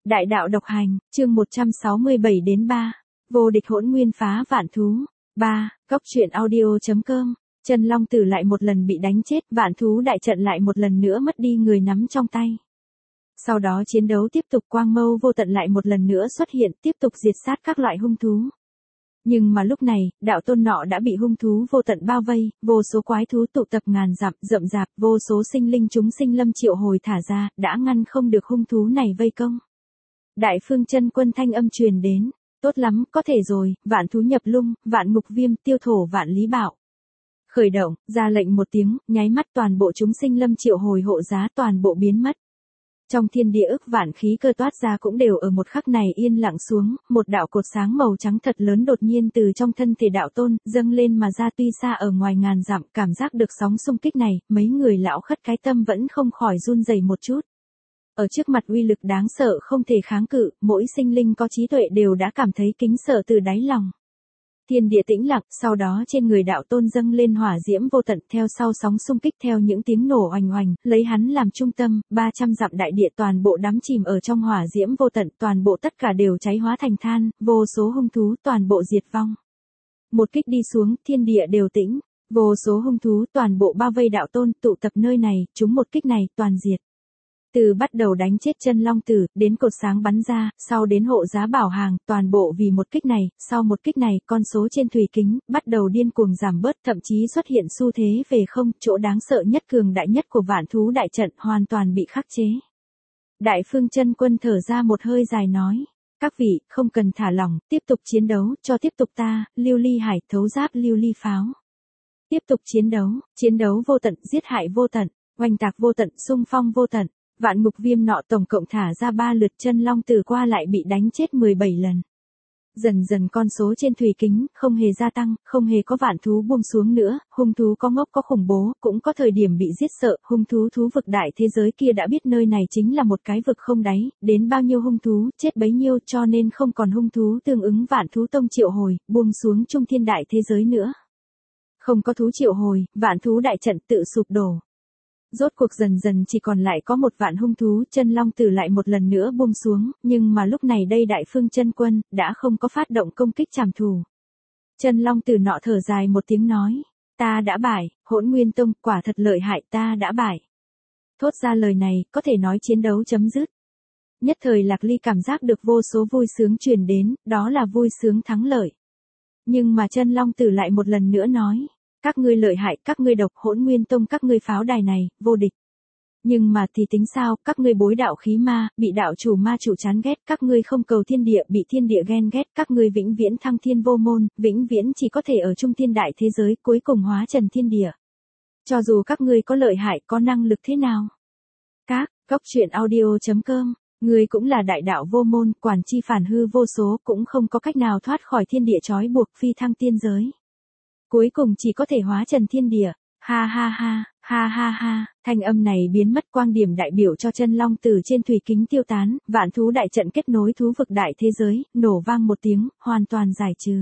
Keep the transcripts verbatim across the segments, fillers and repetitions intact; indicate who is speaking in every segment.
Speaker 1: Đại đạo độc hành, chương một trăm sáu mươi bảy đến ba. Vô địch hỗn nguyên phá vạn thú. ba. Cốc truyện audio chấm com. Chân Long Tử lại một lần bị đánh chết, vạn thú đại trận lại một lần nữa mất đi người nắm trong tay. Sau đó chiến đấu tiếp tục, quang mâu vô tận lại một lần nữa xuất hiện, tiếp tục diệt sát các loại hung thú. Nhưng mà lúc này, đạo tôn nọ đã bị hung thú vô tận bao vây, vô số quái thú tụ tập ngàn dặm, rậm rạp, vô số sinh linh chúng sinh lâm triệu hồi thả ra, đã ngăn không được hung thú này vây công. Đại Phương Chân Quân thanh âm truyền đến, tốt lắm, có thể rồi, vạn thú nhập lung, vạn ngục viêm, tiêu thổ vạn lý bạo. Khởi động, ra lệnh một tiếng, nháy mắt toàn bộ chúng sinh lâm triệu hồi hộ giá toàn bộ biến mất. Trong thiên địa ức vạn khí cơ toát ra cũng đều ở một khắc này yên lặng xuống, một đạo cột sáng màu trắng thật lớn đột nhiên từ trong thân thể đạo tôn, dâng lên mà ra, tuy xa ở ngoài ngàn dặm, cảm giác được sóng xung kích này, mấy người lão khất cái tâm vẫn không khỏi run rẩy một chút. Ở trước mặt uy lực đáng sợ không thể kháng cự, mỗi sinh linh có trí tuệ đều đã cảm thấy kính sợ từ đáy lòng. Thiên địa tĩnh lặng, sau đó trên người đạo tôn dâng lên hỏa diễm vô tận, theo sau sóng xung kích theo những tiếng nổ oành oành, lấy hắn làm trung tâm, ba trăm dặm đại địa toàn bộ đắm chìm ở trong hỏa diễm vô tận, toàn bộ tất cả đều cháy hóa thành than, vô số hung thú toàn bộ diệt vong. Một kích đi xuống, thiên địa đều tĩnh, vô số hung thú toàn bộ bao vây đạo tôn, tụ tập nơi này, chúng một kích này toàn diệt. Từ bắt đầu đánh chết Chân Long Tử, đến cột sáng bắn ra, sau đến hộ giá bảo hàng, toàn bộ vì một kích này, sau một kích này, con số trên thủy kính, bắt đầu điên cuồng giảm bớt, thậm chí xuất hiện xu thế về không, chỗ đáng sợ nhất cường đại nhất của vạn thú đại trận, hoàn toàn bị khắc chế. Đại Phương Chân Quân thở ra một hơi dài nói, các vị, không cần thả lỏng, tiếp tục chiến đấu, cho tiếp tục ta, lưu ly hải, thấu giáp lưu ly pháo. Tiếp tục chiến đấu, chiến đấu vô tận, giết hại vô tận, oanh tạc vô tận, xung phong vô tận. Vạn ngục viêm nọ tổng cộng thả ra ba lượt, Chân Long Tử qua lại bị đánh chết mười bảy lần. Dần dần con số trên thủy kính không hề gia tăng, không hề có vạn thú buông xuống nữa, hung thú có ngốc có khủng bố, cũng có thời điểm bị giết sợ, hung thú thú vực đại thế giới kia đã biết nơi này chính là một cái vực không đáy, đến bao nhiêu hung thú, chết bấy nhiêu, cho nên không còn hung thú tương ứng vạn thú tông triệu hồi, buông xuống trung thiên đại thế giới nữa. Không có thú triệu hồi, vạn thú đại trận tự sụp đổ. Rốt cuộc dần dần chỉ còn lại có một vạn hung thú, Chân Long Tử lại một lần nữa buông xuống, nhưng mà lúc này đây Đại Phương Chân Quân đã không có phát động công kích trảm thù. Chân Long Tử nọ thở dài một tiếng nói, ta đã bại, Hỗn Nguyên Tông quả thật lợi hại, ta đã bại. Thốt ra lời này, có thể nói chiến đấu chấm dứt. Nhất thời Lạc Ly cảm giác được vô số vui sướng truyền đến, đó là vui sướng thắng lợi. Nhưng mà Chân Long Tử lại một lần nữa nói, các ngươi lợi hại, các ngươi độc, Hỗn Nguyên Tông các ngươi pháo đài này, vô địch. Nhưng mà thì tính sao, các ngươi bối đạo khí ma, bị đạo chủ ma chủ chán ghét, các ngươi không cầu thiên địa, bị thiên địa ghen ghét, các ngươi vĩnh viễn thăng thiên vô môn, vĩnh viễn chỉ có thể ở trung thiên đại thế giới, cuối cùng hóa trần thiên địa. Cho dù các ngươi có lợi hại, có năng lực thế nào. Các, cốc truyện audio chấm com, ngươi cũng là đại đạo vô môn, quản chi phản hư vô số, cũng không có cách nào thoát khỏi thiên địa trói buộc, phi thăng tiên giới. Cuối cùng chỉ có thể hóa trần thiên địa, ha ha ha, ha ha ha, thanh âm này biến mất, quang điểm đại biểu cho Chân Long Tử trên thủy kính tiêu tán, vạn thú đại trận kết nối thú vực đại thế giới, nổ vang một tiếng, hoàn toàn giải trừ.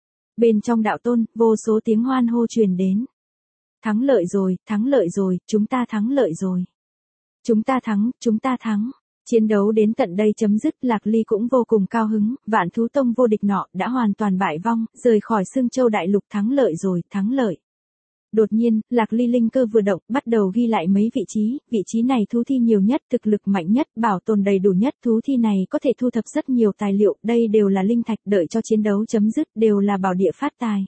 Speaker 1: Bên trong đạo tôn, vô số tiếng hoan hô truyền đến. Thắng lợi rồi, thắng lợi rồi, chúng ta thắng lợi rồi. Chúng ta thắng, chúng ta thắng. Chiến đấu đến tận đây chấm dứt, Lạc Ly cũng vô cùng cao hứng, vạn thú tông vô địch nọ đã hoàn toàn bại vong, rời khỏi Xương Châu đại lục, thắng lợi rồi, thắng lợi. Đột nhiên, Lạc Ly linh cơ vừa động, bắt đầu ghi lại mấy vị trí, vị trí này thú thi nhiều nhất, thực lực mạnh nhất, bảo tồn đầy đủ nhất, thú thi này có thể thu thập rất nhiều tài liệu, đây đều là linh thạch, đợi cho chiến đấu chấm dứt, đều là bảo địa phát tài.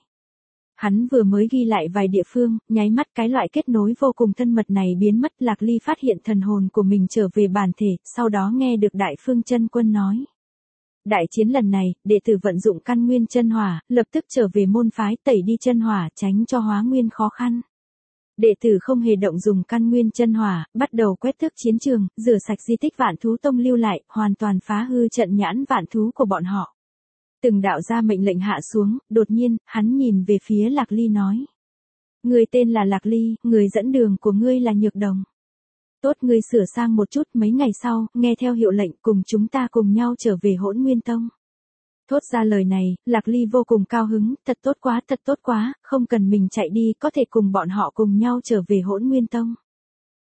Speaker 1: Hắn vừa mới ghi lại vài địa phương, nháy mắt cái loại kết nối vô cùng thân mật này biến mất, Lạc Ly phát hiện thần hồn của mình trở về bản thể, sau đó nghe được Đại Phương Chân Quân nói. Đại chiến lần này, đệ tử vận dụng căn nguyên chân hỏa, lập tức trở về môn phái, tẩy đi chân hỏa, tránh cho hóa nguyên khó khăn. Đệ tử không hề động dùng căn nguyên chân hỏa, bắt đầu quét tước chiến trường, rửa sạch di tích vạn thú tông lưu lại, hoàn toàn phá hư trận nhãn vạn thú của bọn họ. Từng đạo ra mệnh lệnh hạ xuống, đột nhiên, hắn nhìn về phía Lạc Ly nói. Người tên là Lạc Ly, người dẫn đường của ngươi là Nhược Đồng. Tốt, ngươi sửa sang một chút, mấy ngày sau, nghe theo hiệu lệnh, cùng chúng ta cùng nhau trở về Hỗn Nguyên Tông. Thốt ra lời này, Lạc Ly vô cùng cao hứng, thật tốt quá, thật tốt quá, không cần mình chạy đi, có thể cùng bọn họ cùng nhau trở về Hỗn Nguyên Tông.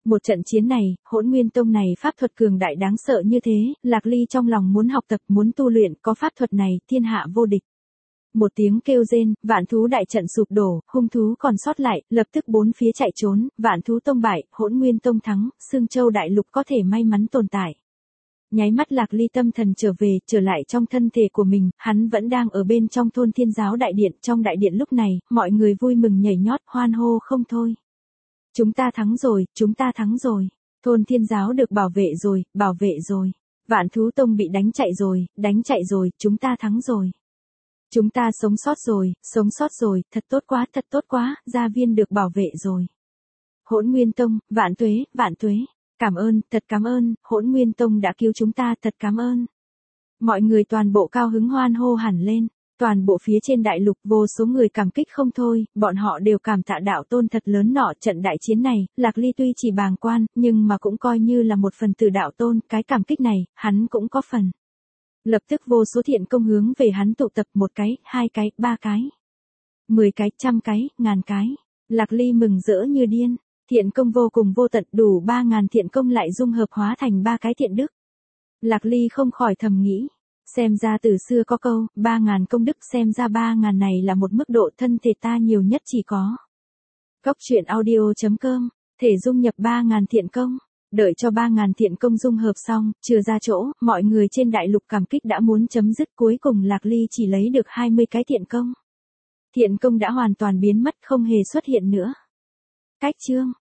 Speaker 1: Một trận chiến này, Hỗn Nguyên Tông này pháp thuật cường đại đáng sợ như thế, Lạc Ly trong lòng muốn học tập, muốn tu luyện, có pháp thuật này, thiên hạ vô địch. Một tiếng kêu rên, vạn thú đại trận sụp đổ, hung thú còn sót lại, lập tức bốn phía chạy trốn, vạn thú tông bại, Hỗn Nguyên Tông thắng, Sương Châu đại lục có thể may mắn tồn tại. Nháy mắt Lạc Ly tâm thần trở về, trở lại trong thân thể của mình, hắn vẫn đang ở bên trong thôn Thiên Giáo đại điện, trong đại điện lúc này, mọi người vui mừng nhảy nhót, hoan hô không thôi. Chúng ta thắng rồi, chúng ta thắng rồi, thôn Thiên Giáo được bảo vệ rồi, bảo vệ rồi, vạn thú tông bị đánh chạy rồi, đánh chạy rồi, chúng ta thắng rồi. Chúng ta sống sót rồi, sống sót rồi, thật tốt quá, thật tốt quá, gia viên được bảo vệ rồi. Hỗn Nguyên Tông, vạn tuế, vạn tuế. Cảm ơn, thật cảm ơn, Hỗn Nguyên Tông đã cứu chúng ta, thật cảm ơn. Mọi người toàn bộ cao hứng hoan hô hẳn lên, toàn bộ phía trên đại lục vô số người cảm kích không thôi, bọn họ đều cảm tạ đạo tôn thật lớn nọ. Trận đại chiến này, Lạc Ly tuy chỉ bàng quan, nhưng mà cũng coi như là một phần từ đạo tôn, cái cảm kích này, hắn cũng có phần. Lập tức vô số thiện công hướng về hắn tụ tập, một cái, hai cái, ba cái, mười cái, trăm cái, ngàn cái. Lạc Ly mừng rỡ như điên. Thiện công vô cùng vô tận, đủ ba ngàn thiện công lại dung hợp hóa thành ba cái thiện đức. Lạc Ly không khỏi thầm nghĩ, xem ra từ xưa có câu, ba ngàn công đức, xem ra ba ngàn này là một mức độ thân thể ta nhiều nhất chỉ có. Cốc truyện audio chấm com, thể dung nhập ba ngàn thiện công, đợi cho ba ngàn thiện công dung hợp xong, chưa ra chỗ, mọi người trên đại lục cảm kích đã muốn chấm dứt, cuối cùng Lạc Ly chỉ lấy được hai mươi cái thiện công. Thiện công đã hoàn toàn biến mất, không hề xuất hiện nữa. Cách chương